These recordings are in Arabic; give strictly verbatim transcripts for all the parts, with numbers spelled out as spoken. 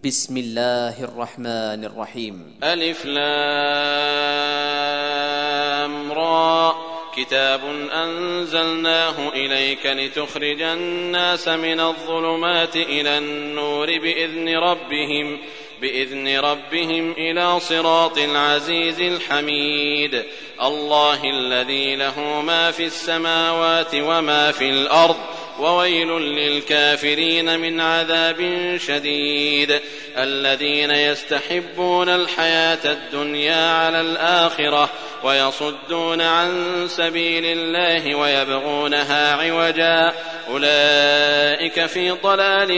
بسم الله الرحمن الرحيم. ألف لام را كتاب أنزلناه إليك لتخرج الناس من الظلمات إلى النور بإذن ربهم بإذن ربهم إلى صراط العزيز الحميد الله الذي له ما في السماوات وما في الأرض وويل للكافرين من عذاب شديد الذين يستحبون الحياة الدنيا على الآخرة ويصدون عن سبيل الله ويبغونها عوجا أولئك في ضلال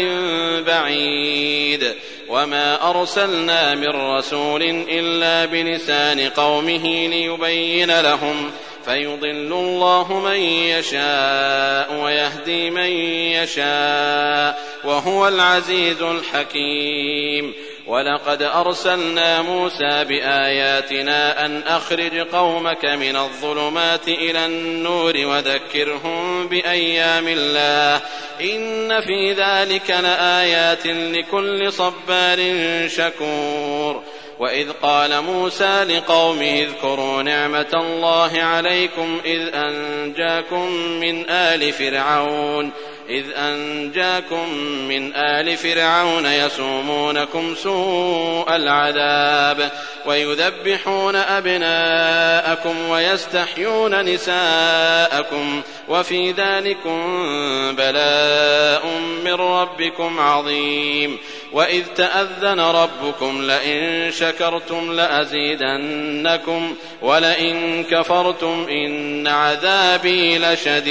بعيد وما أرسلنا من رسول إلا بلسان قومه ليبين لهم فيضل الله من يشاء ويهدي من يشاء وهو العزيز الحكيم. ولقد أرسلنا موسى بآياتنا أن أخرج قومك من الظلمات إلى النور وذكرهم بأيام الله إن في ذلك لآيات لكل صبار شكور. وإذ قال موسى لقومه اذكروا نعمة الله عليكم إذ أنجاكم من آل فرعون إذ أنجاكم من آل فرعون يسومونكم سوء العذاب ويذبحون أبناءكم ويستحيون نساءكم وفي ذلكم بلاء من ربكم عظيم. وإذ تأذن ربكم لئن شكرتم لأزيدنكم ولئن كفرتم إن عذابي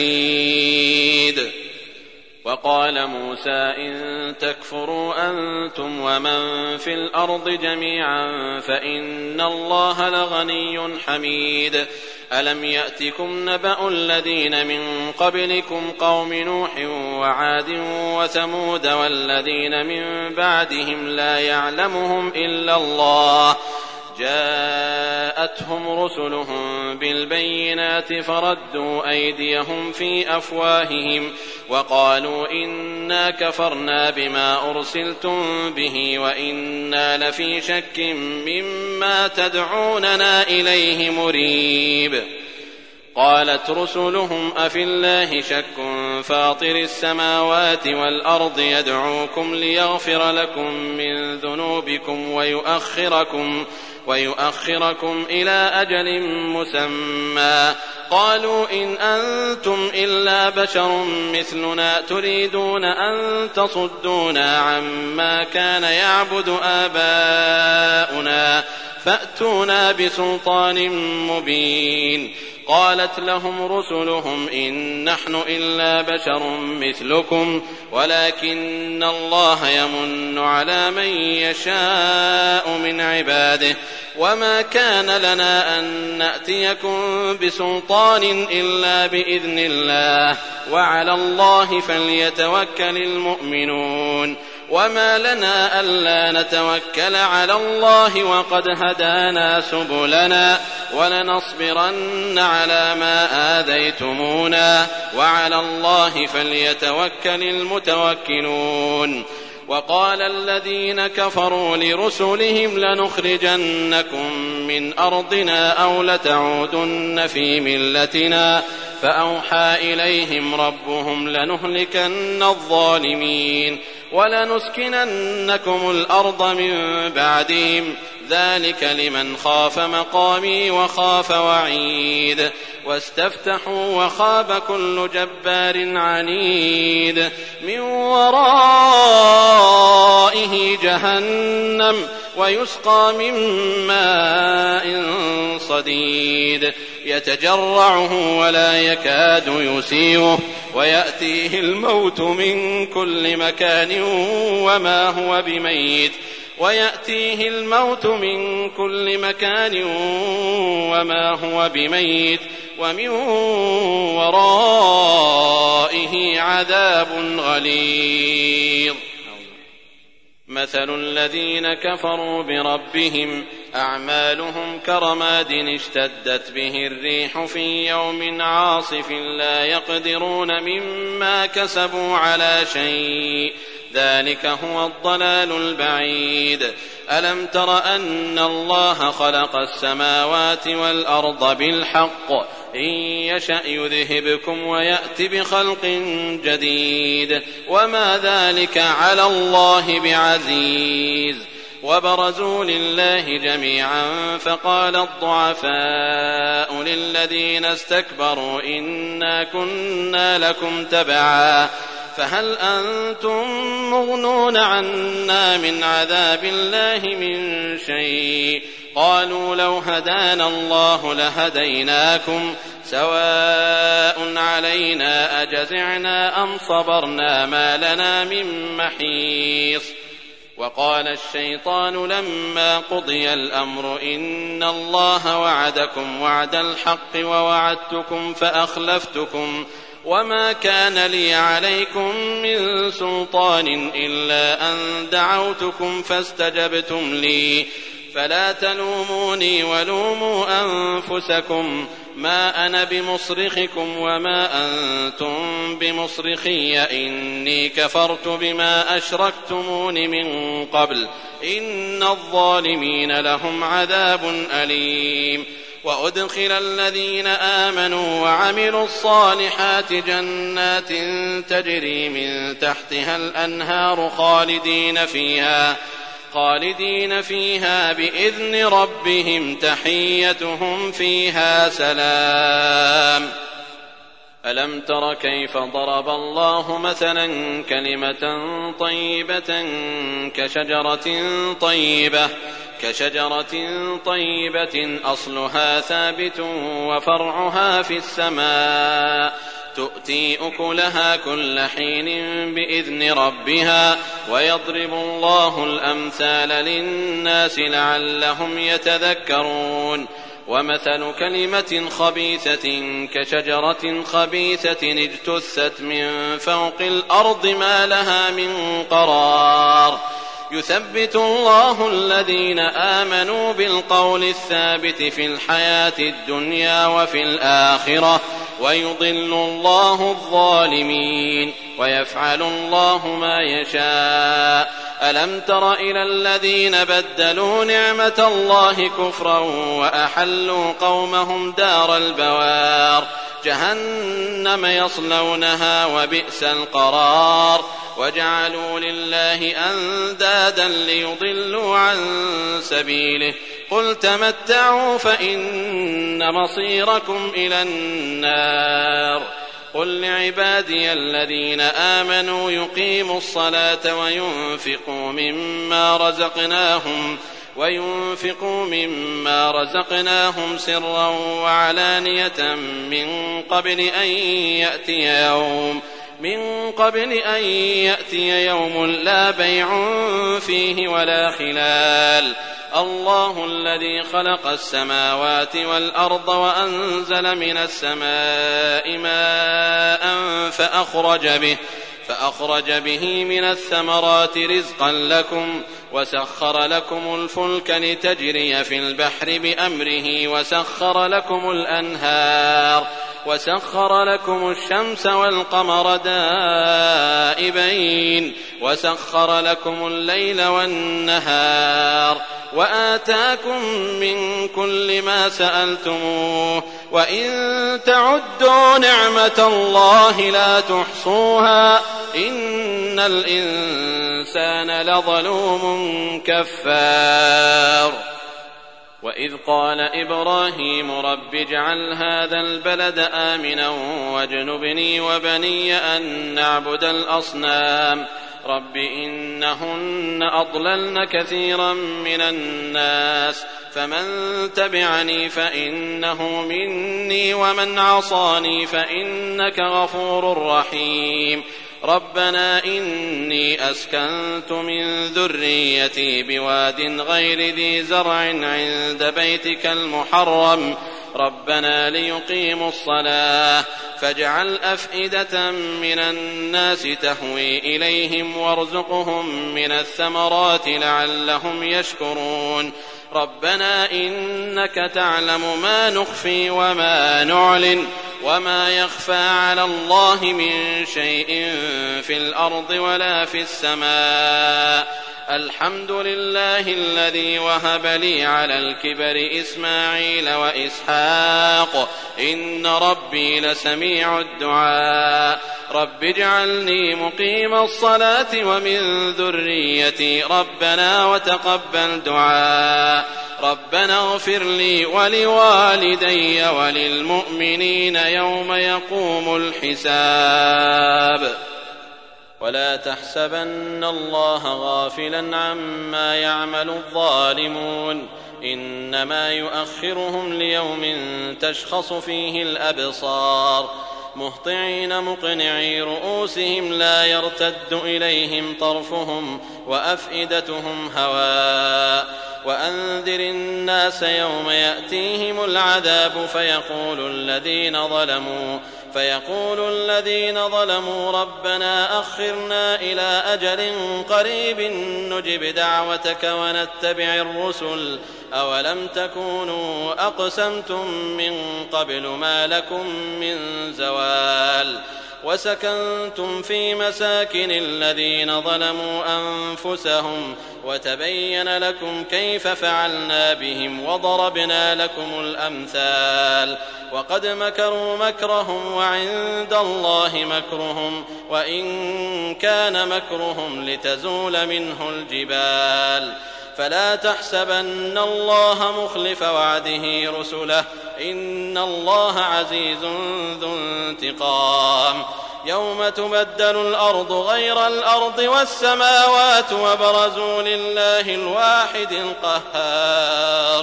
لشديد. وقال موسى إن تكفروا أنتم ومن في الأرض جميعا فإن الله لغني حميد. ألم يأتكم نبأ الذين من قبلكم قوم نوح وعاد وثمود والذين من بعدهم لا يعلمهم إلا الله جاءتهم رسلهم بالبينات فردوا أيديهم في أفواههم وقالوا إنا كفرنا بما أرسلتم به وإنا لفي شك مما تدعوننا إليه مريب. قالت رسلهم أفي الله شك فاطر السماوات والأرض يدعوكم ليغفر لكم من ذنوبكم ويؤخركم ويؤخركم إلى أجل مسمى قالوا إن أنتم إلا بشر مثلنا تريدون أن تصدونا عما كان يعبد آباؤنا فأتونا بسلطان مبين. قالت لهم رسلهم إن نحن إلا بشر مثلكم ولكن الله يمن على من يشاء من عباده وما كان لنا أن نأتيكم بسلطان إلا بإذن الله وعلى الله فليتوكل المؤمنون. وما لنا ألا نتوكل على الله وقد هدانا سبلنا ولنصبرن على ما آذيتمونا وعلى الله فليتوكل المتوكلون. وقال الذين كفروا لرسلهم لنخرجنكم من أرضنا أو لتعودن في ملتنا فأوحى إليهم ربهم لنهلكن الظالمين ولنسكننكم الأرض من بعدهم ذلك لمن خاف مقامي وخاف وعيد. واستفتحوا وخاب كل جبار عنيد من ورائه جهنم ويسقى من ماء صديد يتجرعه ولا يكاد يسيغه ويأتيه الموت من كل مكان وما هو بميت ويأتيه الموت من كل مكان وما هو بميت ومن ورائه عذاب غليظ. مثل الذين كفروا بربهم أعمالهم كرماد اشتدت به الريح في يوم عاصف لا يقدرون مما كسبوا على شيء ذلك هو الضلال البعيد. ألم تر أن الله خلق السماوات والأرض بالحق إن يشأ يذهبكم ويأت بخلق جديد وما ذلك على الله بعزيز. وبرزوا لله جميعا فقال الضعفاء للذين استكبروا إنا كنا لكم تبعا فهل أنتم مغنون عنا من عذاب الله من شيء قالوا لو هدانا الله لهديناكم سواء علينا أجزعنا أم صبرنا ما لنا من محيص. وقال الشيطان لما قضي الأمر إن الله وعدكم وعد الحق ووعدتكم فأخلفتكم وما كان لي عليكم من سلطان إلا أن دعوتكم فاستجبتم لي فلا تلوموني ولوموا أنفسكم ما أنا بمصرخكم وما أنتم بمصرخي إني كفرت بما أشركتمون من قبل إن الظالمين لهم عذاب أليم. وأدخل الذين آمنوا وعملوا الصالحات جنات تجري من تحتها الأنهار خالدين فيها خالدين فيها بإذن ربهم تحيتهم فيها سلام. ألم تر كيف ضرب الله مثلا كلمة طيبة كشجرة طيبة كشجرة طيبة أصلها ثابت وفرعها في السماء تؤتي أكلها كل حين بإذن ربها ويضرب الله الأمثال للناس لعلهم يتذكرون. ومثل كلمة خبيثة كشجرة خبيثة اجتثت من فوق الأرض ما لها من قرار يثبت الله الذين آمنوا بالقول الثابت في الحياة الدنيا وفي الآخرة ويضل الله الظالمين ويفعل الله ما يشاء. ألم تر إلى الذين بدلوا نعمة الله كفرا وأحلوا قومهم دار البوار جهنم يصلونها وبئس القرار وجعلوا لله أندادا ليضلوا عن سبيله قل تمتعوا فإن مصيركم إلى النار. قل لعبادي الذين آمنوا يقيموا الصلاة وينفقوا مما رزقناهم وينفقوا مما رزقناهم سرا وعلانية من قبل أن يأتي يوم من قبل أن يأتي يوم لا بيع فيه ولا خلال. الله الذي خلق السماوات والأرض وأنزل من السماء ماء فأخرج به فأخرج به من الثمرات رزقا لكم وسخر لكم الفلك لتجري في البحر بأمره وسخر لكم الأنهار وسخر لكم الشمس والقمر دائبين وسخر لكم الليل والنهار وآتاكم من كل ما سألتموه وإن تعدوا نعمة الله لا تحصوها إن الإنسان لظلوم كفار. وإذ قال إبراهيم رب اجعل هذا البلد آمنا واجنبني وبني أن نعبد الأصنام رب إنهن أضللن كثيرا من الناس فمن تبعني فإنه مني ومن عصاني فإنك غفور رحيم. ربنا إني أسكنت من ذريتي بواد غير ذي زرع عند بيتك المحرم ربنا ليقيموا الصلاة فاجعل أفئدة من الناس تهوي إليهم وارزقهم من الثمرات لعلهم يشكرون. ربنا إنك تعلم ما نخفي وما نعلن وما يخفى على الله من شيء في الأرض ولا في السماء. الحمد لله الذي وهب لي على الكبر إسماعيل وإسحاق إن ربي لسميع الدعاء. رب اجعلني مقيم الصلاة ومن ذريتي ربنا وتقبل دعاء. ربنا اغفر لي ولوالدي وللمؤمنين يوم يقوم الحساب. ولا تحسبن الله غافلا عما يعمل الظالمون إنما يؤخرهم ليوم تشخص فيه الأبصار مهطعين مقنعي رؤوسهم لا يرتد إليهم طرفهم وأفئدتهم هواء. وأنذر الناس يوم يأتيهم العذاب فيقول الذين ظلموا فيقول الذين ظلموا ربنا أخرنا إلى أجل قريب نجب دعوتك ونتبع الرسل أولم تكونوا أقسمتم من قبل ما لكم من زوال. وسكنتم في مساكن الذين ظلموا أنفسهم وتبين لكم كيف فعلنا بهم وضربنا لكم الأمثال. وقد مكروا مكرهم وعند الله مكرهم وإن كان مكرهم لتزول منه الجبال. فلا تحسبن الله مخلف وعده رسله إن الله عزيز ذو انتقام. يوم تبدل الأرض غير الأرض والسماوات وبرزوا لله الواحد القهار.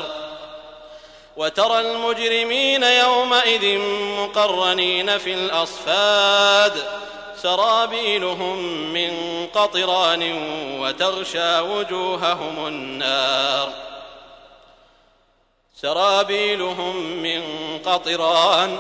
وترى المجرمين يومئذ مقرنين في الأصفاد سرابيلهم من قطران وتغشى وجوههم النار سرابيلهم من قطران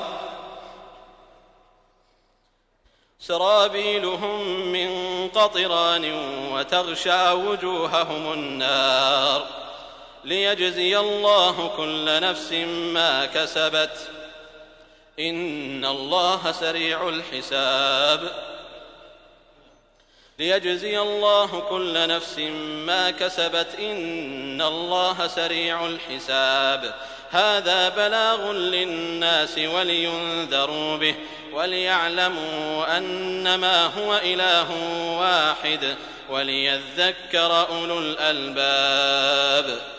سرابيلهم من قطران وتغشى وجوههم النار ليجزي الله كل نفس ما كسبت إن الله سريع الحساب. ليجزي الله كل نفس ما كسبت إن الله سريع الحساب. هذا بلاغ للناس ولينذروا به وليعلموا أنما هو إله واحد وليذكر أولو الألباب.